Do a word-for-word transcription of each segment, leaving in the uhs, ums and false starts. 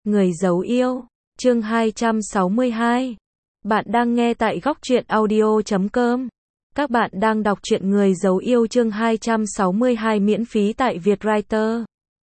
Người giấu yêu, chương hai trăm sáu mươi hai. Bạn đang nghe tại góc truyện audio chấm com. Các bạn đang đọc truyện Người giấu yêu chương hai trăm sáu mươi hai miễn phí tại Vietwriter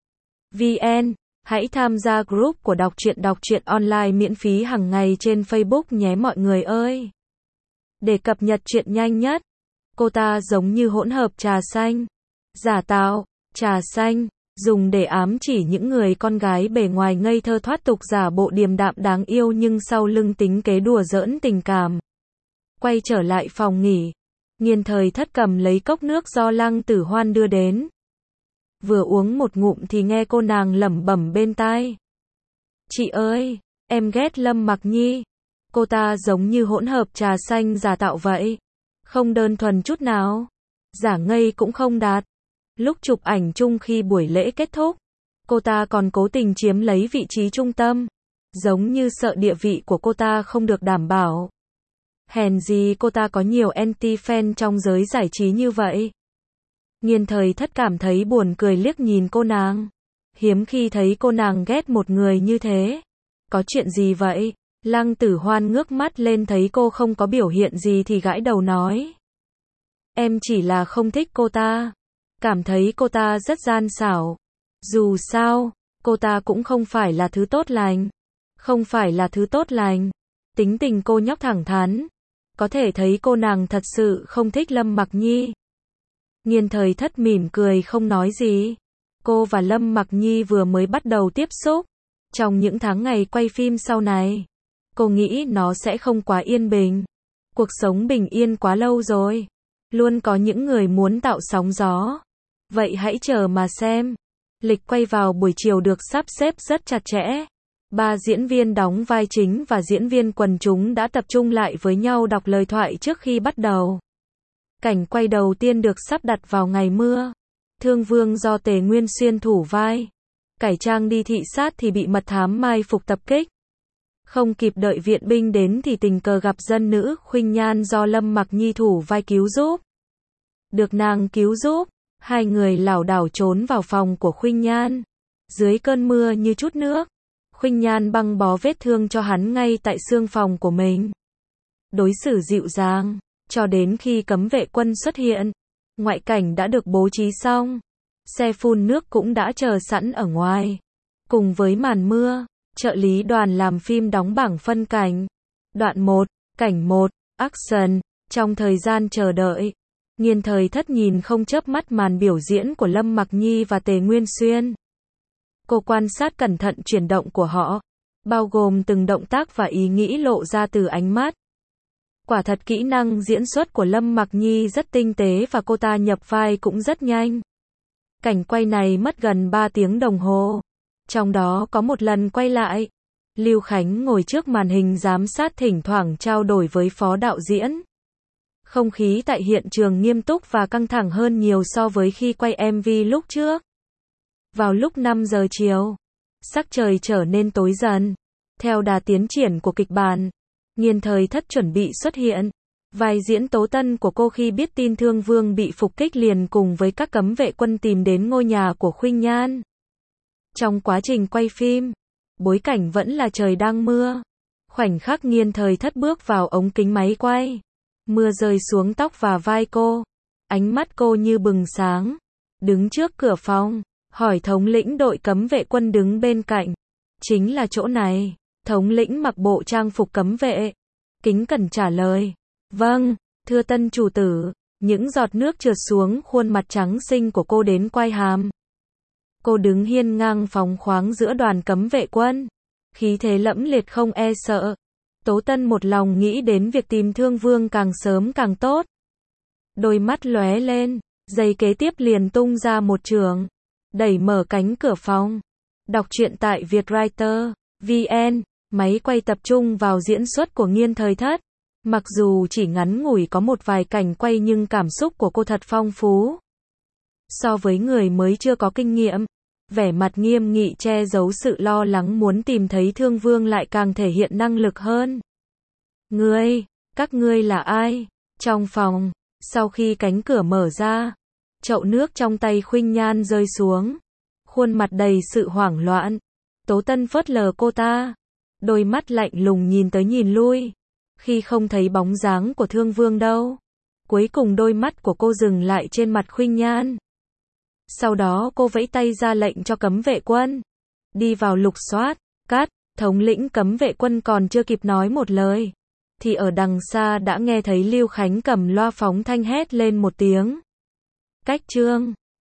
vê en. Hãy tham gia group của đọc truyện đọc truyện online miễn phí hàng ngày trên Facebook nhé mọi người ơi. Để cập nhật truyện nhanh nhất, cô ta giống như hỗn hợp trà xanh, giả tạo, trà xanh, dùng để ám chỉ những người con gái bề ngoài ngây thơ thoát tục giả bộ điềm đạm đáng yêu nhưng sau lưng tính kế đùa giỡn tình cảm. Quay trở lại phòng nghỉ, Nghiên Thời Thất cầm lấy cốc nước do Lăng Tử Hoan đưa đến. Vừa uống một ngụm thì nghe cô nàng lẩm bẩm bên tai. Chị ơi, em ghét Lâm Mặc Nhi. Cô ta giống như hỗn hợp trà xanh giả tạo vậy. Không đơn thuần chút nào. Giả ngây cũng không đạt. Lúc chụp ảnh chung khi buổi lễ kết thúc, cô ta còn cố tình chiếm lấy vị trí trung tâm. Giống như sợ địa vị của cô ta không được đảm bảo. Hèn gì cô ta có nhiều anti-fan trong giới giải trí như vậy. Nghiên Thời Thất cảm thấy buồn cười liếc nhìn cô nàng. Hiếm khi thấy cô nàng ghét một người như thế. Có chuyện gì vậy? Lăng Tử Hoan ngước mắt lên thấy cô không có biểu hiện gì thì gãi đầu nói. Em chỉ là không thích cô ta. Cảm thấy cô ta rất gian xảo. Dù sao, cô ta cũng không phải là thứ tốt lành. Không phải là thứ tốt lành. Tính tình cô nhóc thẳng thắn. Có thể thấy cô nàng thật sự không thích Lâm Mặc Nhi. Nghiên Thời Thất mỉm cười không nói gì. Cô và Lâm Mặc Nhi vừa mới bắt đầu tiếp xúc. Trong những tháng ngày quay phim sau này, cô nghĩ nó sẽ không quá yên bình. Cuộc sống bình yên quá lâu rồi. Luôn có những người muốn tạo sóng gió. Vậy hãy chờ mà xem. Lịch quay vào buổi chiều được sắp xếp rất chặt chẽ. Ba diễn viên đóng vai chính và diễn viên quần chúng đã tập trung lại với nhau đọc lời thoại trước khi bắt đầu. Cảnh quay đầu tiên được sắp đặt vào ngày mưa. Thương Vương do Tề Nguyên Xuyên thủ vai. Cải trang đi thị sát thì bị mật thám mai phục tập kích. Không kịp đợi viện binh đến thì tình cờ gặp dân nữ Khuynh Nhan do Lâm Mặc Nhi thủ vai cứu giúp. Được nàng cứu giúp, hai người lảo đảo trốn vào phòng của Khuynh Nhan. Dưới cơn mưa như chút nước, Khuynh Nhan băng bó vết thương cho hắn ngay tại xương phòng của mình. Đối xử dịu dàng, cho đến khi cấm vệ quân xuất hiện. Ngoại cảnh đã được bố trí xong. Xe phun nước cũng đã chờ sẵn ở ngoài. Cùng với màn mưa, trợ lý đoàn làm phim đóng bảng phân cảnh. Đoạn một, cảnh một, action. Trong thời gian chờ đợi, Nghiên Thời Thất nhìn không chớp mắt màn biểu diễn của Lâm Mặc Nhi và Tề Nguyên Xuyên. Cô quan sát cẩn thận chuyển động của họ, bao gồm từng động tác và ý nghĩ lộ ra từ ánh mắt. Quả thật kỹ năng diễn xuất của Lâm Mặc Nhi rất tinh tế và cô ta nhập vai cũng rất nhanh. Cảnh quay này mất gần ba tiếng đồng hồ. Trong đó có một lần quay lại, Lưu Khánh ngồi trước màn hình giám sát thỉnh thoảng trao đổi với phó đạo diễn. Không khí tại hiện trường nghiêm túc và căng thẳng hơn nhiều so với khi quay em vê lúc trước. Vào lúc năm giờ chiều, sắc trời trở nên tối dần. Theo đà tiến triển của kịch bản, Nghiên Thời Thất chuẩn bị xuất hiện. Vai diễn Tố Tân của cô khi biết tin Thương Vương bị phục kích liền cùng với các cấm vệ quân tìm đến ngôi nhà của Khuynh Nhan. Trong quá trình quay phim, bối cảnh vẫn là trời đang mưa. Khoảnh khắc Nghiên Thời Thất bước vào ống kính máy quay, mưa rơi xuống tóc và vai cô. Ánh mắt cô như bừng sáng. Đứng trước cửa phòng, hỏi thống lĩnh đội cấm vệ quân đứng bên cạnh. Chính là chỗ này. Thống lĩnh mặc bộ trang phục cấm vệ. Kính cẩn trả lời. Vâng, thưa Tân chủ tử. Những giọt nước trượt xuống khuôn mặt trắng xinh của cô đến quai hàm. Cô đứng hiên ngang phóng khoáng giữa đoàn cấm vệ quân. Khí thế lẫm liệt không e sợ. Tố Tân một lòng nghĩ đến việc tìm Thương Vương càng sớm càng tốt. Đôi mắt lóe lên, giây kế tiếp liền tung ra một trường. Đẩy mở cánh cửa phòng. Đọc truyện tại Vietwriter vê en. Máy quay tập trung vào diễn xuất của Nghiên Thời Thất. Mặc dù chỉ ngắn ngủi có một vài cảnh quay nhưng cảm xúc của cô thật phong phú. So với người mới chưa có kinh nghiệm, vẻ mặt nghiêm nghị che giấu sự lo lắng muốn tìm thấy Thương Vương lại càng thể hiện năng lực hơn. Ngươi, các ngươi là ai? Trong phòng, sau khi cánh cửa mở ra, chậu nước trong tay Khuynh Nhan rơi xuống. Khuôn mặt đầy sự hoảng loạn. Tố Tân phớt lờ cô ta, đôi mắt lạnh lùng nhìn tới nhìn lui. Khi không thấy bóng dáng của Thương Vương đâu, cuối cùng đôi mắt của cô dừng lại trên mặt Khuynh Nhan. Sau đó cô vẫy tay ra lệnh cho cấm vệ quân đi vào lục soát. Cát, thống lĩnh cấm vệ quân còn chưa kịp nói một lời, thì ở đằng xa đã nghe thấy Lưu Khánh cầm loa phóng thanh hét lên một tiếng. Cách Trương